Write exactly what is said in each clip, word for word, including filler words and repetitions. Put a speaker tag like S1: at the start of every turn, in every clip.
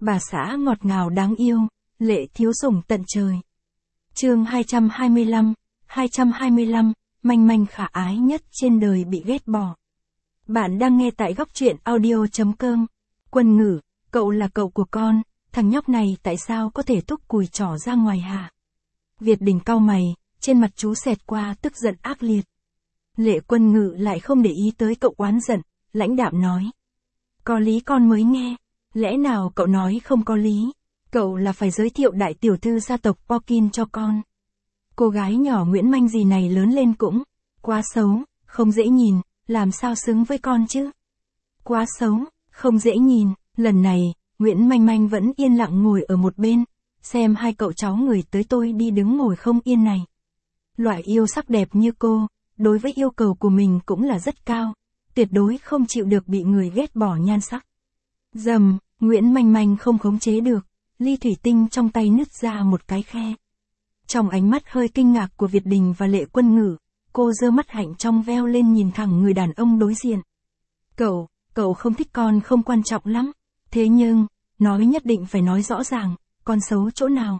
S1: Bà xã ngọt ngào đáng yêu, lệ thiếu sủng tận trời. Chương hai trăm hai mươi lăm, hai trăm hai mươi lăm, manh manh khả ái nhất trên đời bị ghét bỏ. Bạn đang nghe tại góc truyện audio chấm com. Quân Ngữ, cậu là cậu của con, thằng nhóc này tại sao có thể thúc cùi trỏ ra ngoài hả? Việt Đình cau mày, trên mặt chú xẹt qua tức giận ác liệt. Lệ Quân Ngữ lại không để ý tới cậu oán giận, lãnh đạm nói. Có lý con mới nghe, lẽ nào cậu nói không có lý? Cậu là phải giới thiệu đại tiểu thư gia tộc Pokin cho con. Cô gái nhỏ Nguyễn Manh gì này lớn lên cũng quá xấu, không dễ nhìn, làm sao xứng với con chứ? Quá xấu, không dễ nhìn. Lần này, Nguyễn Manh Manh vẫn yên lặng ngồi ở một bên, xem hai cậu cháu người tới tôi đi đứng ngồi không yên này. Loại yêu sắc đẹp như cô, đối với yêu cầu của mình cũng là rất cao, tuyệt đối không chịu được bị người ghét bỏ nhan sắc. Dầm, Nguyễn Manh Manh không khống chế được, ly thủy tinh trong tay nứt ra một cái khe. Trong ánh mắt hơi kinh ngạc của Việt Đình và Lệ Quân Ngữ, cô giơ mắt hạnh trong veo lên nhìn thẳng người đàn ông đối diện. Cậu, cậu không thích con không quan trọng lắm, thế nhưng, nói nhất định phải nói rõ ràng, con xấu chỗ nào?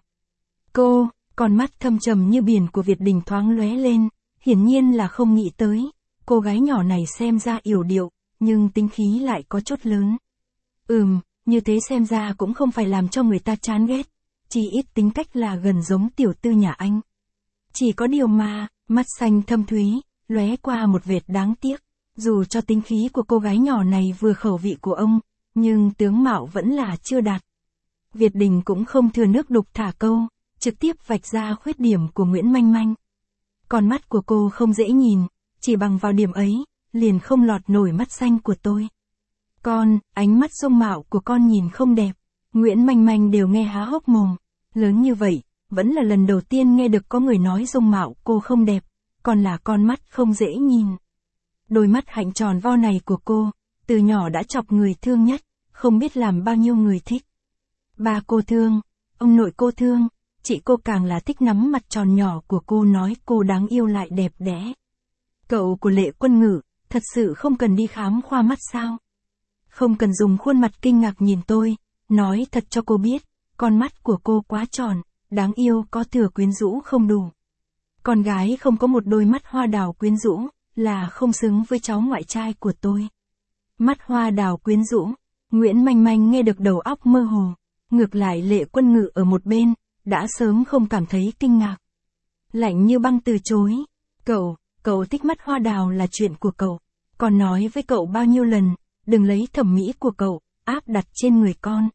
S1: Cô, con mắt thâm trầm như biển của Việt Đình thoáng lóe lên, hiển nhiên là không nghĩ tới, cô gái nhỏ này xem ra yểu điệu, nhưng tính khí lại có chút lớn. Ừm, như thế xem ra cũng không phải làm cho người ta chán ghét, chỉ ít tính cách là gần giống tiểu tư nhà anh. Chỉ có điều mà, mắt xanh thâm thúy, lóe qua một vệt đáng tiếc, dù cho tính khí của cô gái nhỏ này vừa khẩu vị của ông, nhưng tướng mạo vẫn là chưa đạt. Việt Đình cũng không thừa nước đục thả câu, trực tiếp vạch ra khuyết điểm của Nguyễn Manh Manh. Con mắt của cô không dễ nhìn, chỉ bằng vào điểm ấy, liền không lọt nổi mắt xanh của tôi. Con, ánh mắt dung mạo của con nhìn không đẹp. Nguyễn Manh Manh đều nghe há hốc mồm. Lớn như vậy, vẫn là lần đầu tiên nghe được có người nói dung mạo cô không đẹp, còn là con mắt không dễ nhìn. Đôi mắt hạnh tròn vo này của cô, từ nhỏ đã chọc người thương nhất, không biết làm bao nhiêu người thích. Ba cô thương, ông nội cô thương, chị cô càng là thích nắm mặt tròn nhỏ của cô nói cô đáng yêu lại đẹp đẽ. Cậu của Lệ Quân Ngữ, thật sự không cần đi khám khoa mắt sao? Không cần dùng khuôn mặt kinh ngạc nhìn tôi, nói thật cho cô biết, con mắt của cô quá tròn, đáng yêu có thừa quyến rũ không đủ. Con gái không có một đôi mắt hoa đào quyến rũ, là không xứng với cháu ngoại trai của tôi. Mắt hoa đào quyến rũ, Nguyễn Manh Manh nghe được đầu óc mơ hồ, ngược lại Lệ Quân Ngữ ở một bên, đã sớm không cảm thấy kinh ngạc. Lạnh như băng từ chối, cậu, cậu thích mắt hoa đào là chuyện của cậu, còn nói với cậu bao nhiêu lần, đừng lấy thẩm mỹ của cậu, áp đặt trên người con.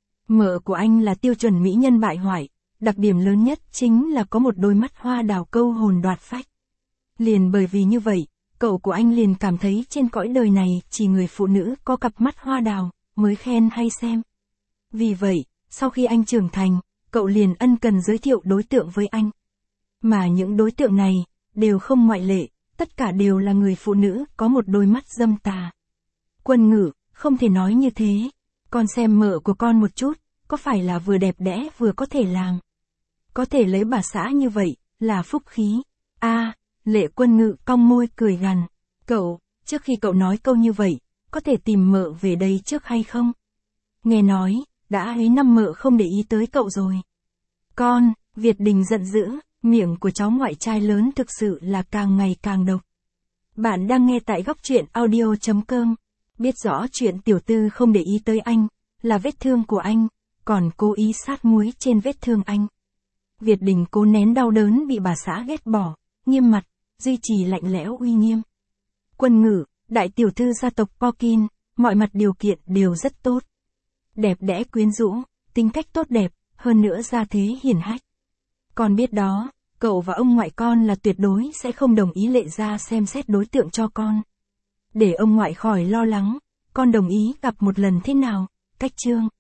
S1: Mợ của anh là tiêu chuẩn mỹ nhân bại hoại, đặc điểm lớn nhất chính là có một đôi mắt hoa đào câu hồn đoạt phách. Liền bởi vì như vậy, cậu của anh liền cảm thấy trên cõi đời này chỉ người phụ nữ có cặp mắt hoa đào, mới khen hay xem. Vì vậy, sau khi anh trưởng thành, cậu liền ân cần giới thiệu đối tượng với anh. Mà những đối tượng này, đều không ngoại lệ, tất cả đều là người phụ nữ có một đôi mắt dâm tà. Quân Ngữ, không thể nói như thế. Con xem mợ của con một chút, có phải là vừa đẹp đẽ vừa có thể làm. Có thể lấy bà xã như vậy, là phúc khí. A, à, Lệ Quân Ngữ cong môi cười gằn. Cậu, trước khi cậu nói câu như vậy, có thể tìm mợ về đây trước hay không? Nghe nói, đã ấy năm mợ không để ý tới cậu rồi. Con, Việt Đình giận dữ, miệng của cháu ngoại trai lớn thực sự là càng ngày càng độc. Bạn đang nghe tại góc truyện audio chấm com. Biết rõ chuyện tiểu tư không để ý tới anh, là vết thương của anh, còn cố ý sát muối trên vết thương anh. Việt Đình cố nén đau đớn bị bà xã ghét bỏ, nghiêm mặt, duy trì lạnh lẽo uy nghiêm. Quân Ngữ, đại tiểu thư gia tộc Pokin, mọi mặt điều kiện đều rất tốt. Đẹp đẽ quyến rũ, tính cách tốt đẹp, hơn nữa gia thế hiển hách. Con biết đó, cậu và ông ngoại con là tuyệt đối sẽ không đồng ý Lệ gia xem xét đối tượng cho con. Để ông ngoại khỏi lo lắng, con đồng ý gặp một lần thế nào, cách chương.